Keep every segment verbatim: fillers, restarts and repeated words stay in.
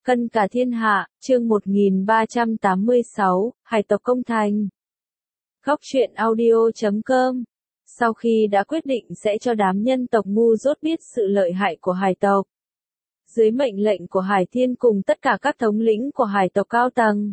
Cân cả thiên hạ, chương một nghìn ba trăm tám mươi sáu, hải tộc công thành. Góc truyện audio chấm com. Sau khi đã quyết định sẽ cho đám nhân tộc ngu dốt biết sự lợi hại của hải tộc, dưới mệnh lệnh của Hải Thiên cùng tất cả các thống lĩnh của hải tộc cao tầng,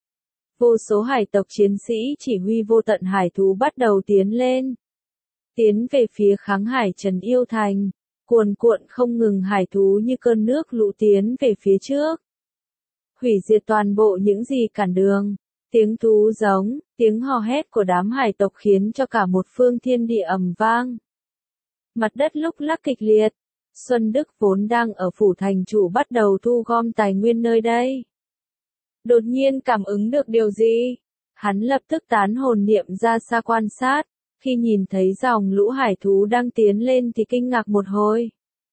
vô số hải tộc chiến sĩ chỉ huy vô tận hải thú bắt đầu tiến lên. Tiến về phía kháng hải Trần Yêu Thành, cuồn cuộn không ngừng hải thú như cơn nước lũ tiến về phía trước, hủy diệt toàn bộ những gì cản đường. Tiếng thú giống, tiếng hò hét của đám hải tộc khiến cho cả một phương thiên địa ầm vang. Mặt đất lúc lắc kịch liệt. Xuân Đức vốn đang ở phủ thành chủ bắt đầu thu gom tài nguyên nơi đây. Đột nhiên cảm ứng được điều gì? Hắn lập tức tán hồn niệm ra xa quan sát. Khi nhìn thấy dòng lũ hải thú đang tiến lên thì kinh ngạc một hồi.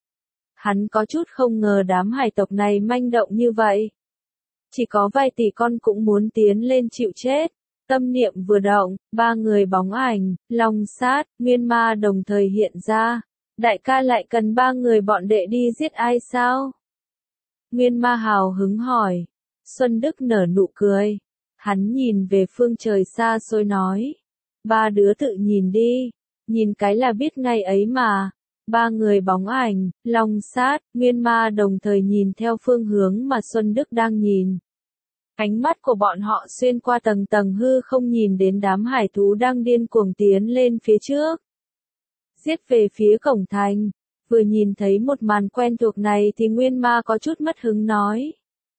Hắn có chút không ngờ đám hải tộc này manh động như vậy. Chỉ có vài tỷ con cũng muốn tiến lên chịu chết. Tâm niệm vừa động, ba người bóng ảnh, Long Sát, Nguyên Ma đồng thời hiện ra. Đại ca lại cần ba người bọn đệ đi giết ai sao? Nguyên Ma hào hứng hỏi. Xuân Đức nở nụ cười. Hắn nhìn về phương trời xa xôi nói. Ba đứa tự nhìn đi. Nhìn cái là biết ngay ấy mà. Ba người bóng ảnh, Long Sát, Nguyên Ma đồng thời nhìn theo phương hướng mà Xuân Đức đang nhìn. Ánh mắt của bọn họ xuyên qua tầng tầng hư không nhìn đến đám hải thú đang điên cuồng tiến lên phía trước. Giết về phía cổng thành. Vừa nhìn thấy một màn quen thuộc này thì Nguyên Ma có chút mất hứng nói.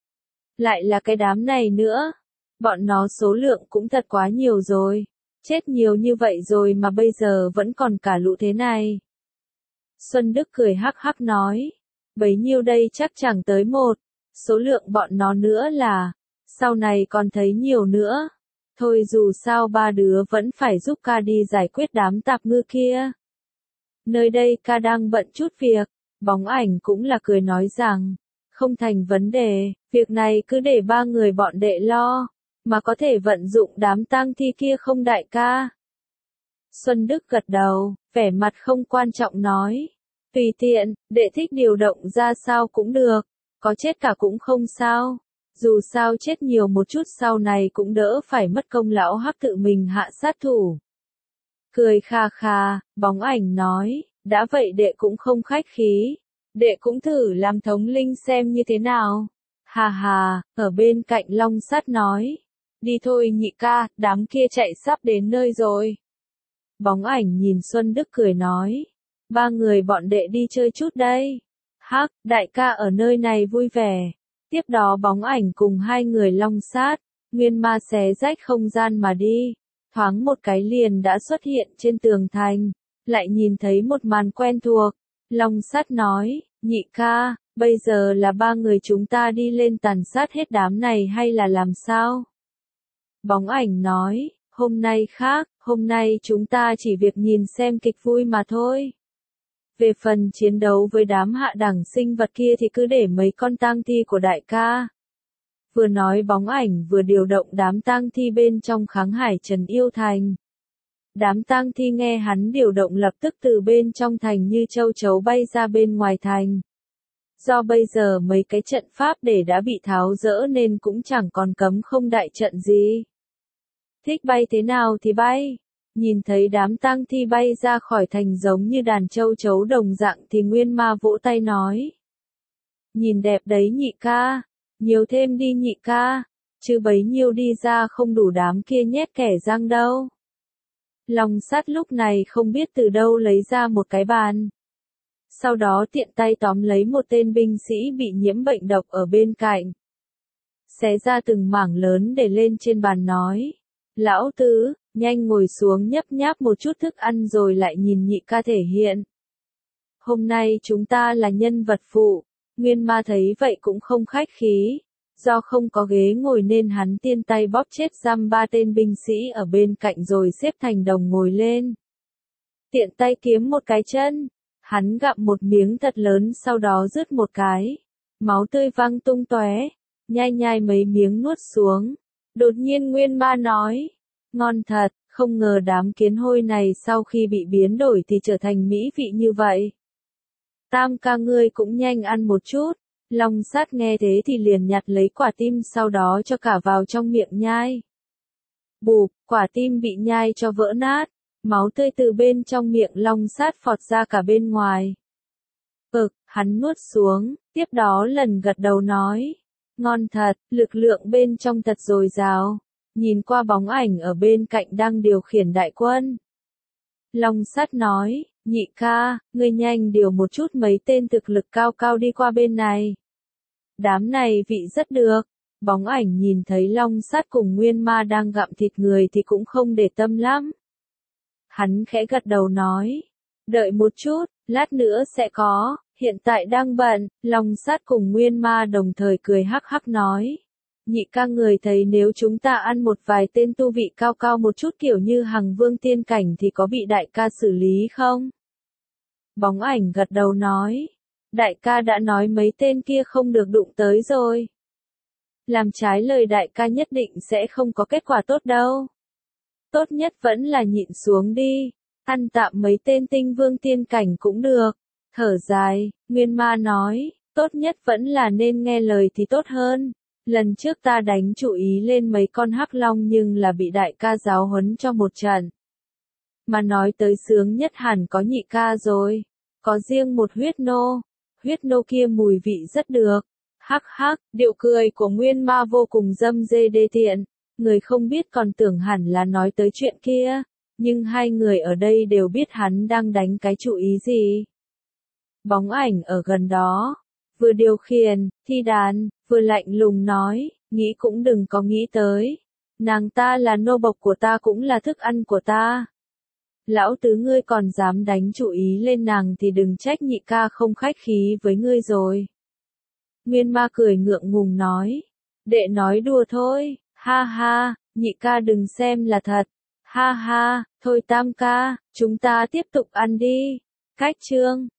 Lại là cái đám này nữa. Bọn nó số lượng cũng thật quá nhiều rồi. Chết nhiều như vậy rồi mà bây giờ vẫn còn cả lũ thế này. Xuân Đức cười hắc hắc nói. Bấy nhiêu đây chắc chẳng tới một. Số lượng bọn nó nữa là. Sau này còn thấy nhiều nữa. Thôi dù sao ba đứa vẫn phải giúp ca đi giải quyết đám tạp ngư kia. Nơi đây ca đang bận chút việc. Bóng ảnh cũng là cười nói rằng. Không thành vấn đề. Việc này cứ để ba người bọn đệ lo. Mà có thể vận dụng đám tang thi kia không đại ca? Xuân Đức gật đầu, vẻ mặt không quan trọng nói. Tùy tiện, đệ thích điều động ra sao cũng được. Có chết cả cũng không sao. Dù sao chết nhiều một chút sau này cũng đỡ phải mất công lão hắc tự mình hạ sát thủ. Cười kha kha, bóng ảnh nói, đã vậy đệ cũng không khách khí. Đệ cũng thử làm thống linh xem như thế nào. Hà hà, ở bên cạnh Long Sát nói. Đi thôi nhị ca, đám kia chạy sắp đến nơi rồi. Bóng ảnh nhìn Xuân Đức cười nói. Ba người bọn đệ đi chơi chút đây. Hắc, đại ca ở nơi này vui vẻ. Tiếp đó bóng ảnh cùng hai người Long Sát, Nguyên Ma xé rách không gian mà đi. Thoáng một cái liền đã xuất hiện trên tường thành. Lại nhìn thấy một màn quen thuộc. Long Sát nói, nhị ca, bây giờ là ba người chúng ta đi lên tàn sát hết đám này hay là làm sao? Bóng ảnh nói, hôm nay khác, hôm nay chúng ta chỉ việc nhìn xem kịch vui mà thôi. Về phần chiến đấu với đám hạ đẳng sinh vật kia thì cứ để mấy con tang thi của đại ca. Vừa nói bóng ảnh vừa điều động đám tang thi bên trong kháng hải Trần Yêu Thành. Đám tang thi nghe hắn điều động lập tức từ bên trong thành như châu chấu bay ra bên ngoài thành. Do bây giờ mấy cái trận pháp để đã bị tháo dỡ nên cũng chẳng còn cấm không đại trận gì. Thích bay thế nào thì bay. Nhìn thấy đám tang thi bay ra khỏi thành giống như đàn châu chấu đồng dạng thì Nguyên Ma vỗ tay nói. Nhìn đẹp đấy nhị ca. Nhiều thêm đi nhị ca. Chứ bấy nhiêu đi ra không đủ đám kia nhét kẻ răng đâu. Long Sát lúc này không biết từ đâu lấy ra một cái bàn. Sau đó tiện tay tóm lấy một tên binh sĩ bị nhiễm bệnh độc ở bên cạnh. Xé ra từng mảng lớn để lên trên bàn nói. Lão tứ, nhanh ngồi xuống nhấp nháp một chút thức ăn rồi lại nhìn nhị ca thể hiện. Hôm nay chúng ta là nhân vật phụ. Nguyên Ma thấy vậy cũng không khách khí. Do không có ghế ngồi nên hắn tiên tay bóp chết giam ba tên binh sĩ ở bên cạnh rồi xếp thành đồng ngồi lên. Tiện tay kiếm một cái chân. Hắn gặm một miếng thật lớn sau đó rứt một cái. Máu tươi văng tung tóe. Nhai nhai mấy miếng nuốt xuống. Đột nhiên Nguyên Ma nói. Ngon thật, không ngờ đám kiến hôi này sau khi bị biến đổi thì trở thành mỹ vị như vậy. Tam ca ngươi cũng nhanh ăn một chút. Long sát nghe thế thì liền nhặt lấy quả tim sau đó cho cả vào trong miệng nhai. Bụp, quả tim bị nhai cho vỡ nát, máu tươi từ bên trong miệng long sát phọt ra cả bên ngoài. Ực, hắn nuốt xuống, tiếp đó lần gật đầu nói. Ngon thật, lực lượng bên trong thật dồi dào. Nhìn qua bóng ảnh ở bên cạnh đang điều khiển đại quân. Long sát nói, nhị ca, ngươi nhanh điều một chút mấy tên thực lực cao cao đi qua bên này. Đám này vị rất được. Bóng ảnh nhìn thấy long sát cùng nguyên ma đang gặm thịt người thì cũng không để tâm lắm. Hắn khẽ gật đầu nói, đợi một chút, lát nữa sẽ có, hiện tại đang bận. Long sát cùng nguyên ma đồng thời cười hắc hắc nói. Nhị ca người thấy nếu chúng ta ăn một vài tên tu vị cao cao một chút kiểu như Hằng Vương tiên cảnh thì có bị đại ca xử lý không? Bóng ảnh gật đầu nói. Đại ca đã nói mấy tên kia không được đụng tới rồi. Làm trái lời đại ca nhất định sẽ không có kết quả tốt đâu. Tốt nhất vẫn là nhịn xuống đi. Ăn tạm mấy tên tinh vương tiên cảnh cũng được. Thở dài, Nguyên Ma nói, tốt nhất vẫn là nên nghe lời thì tốt hơn. Lần trước ta đánh chủ ý lên mấy con hắc long nhưng là bị đại ca giáo huấn cho một trận. Mà nói tới sướng nhất hẳn có nhị ca rồi. Có riêng một huyết nô. Huyết nô kia mùi vị rất được. Hắc hắc, điệu cười của Nguyên Ma vô cùng dâm dê đê tiện. Người không biết còn tưởng hẳn là nói tới chuyện kia. Nhưng hai người ở đây đều biết hắn đang đánh cái chủ ý gì. Bóng ảnh ở gần đó. Vừa điều khiển, thi đàn, vừa lạnh lùng nói, nghĩ cũng đừng có nghĩ tới. Nàng ta là nô bộc của ta cũng là thức ăn của ta. Lão tứ ngươi còn dám đánh chủ ý lên nàng thì đừng trách nhị ca không khách khí với ngươi rồi. Nguyên Ma cười ngượng ngùng nói. Đệ nói đùa thôi, ha ha, nhị ca đừng xem là thật. Ha ha, thôi tam ca, chúng ta tiếp tục ăn đi. Cách chương.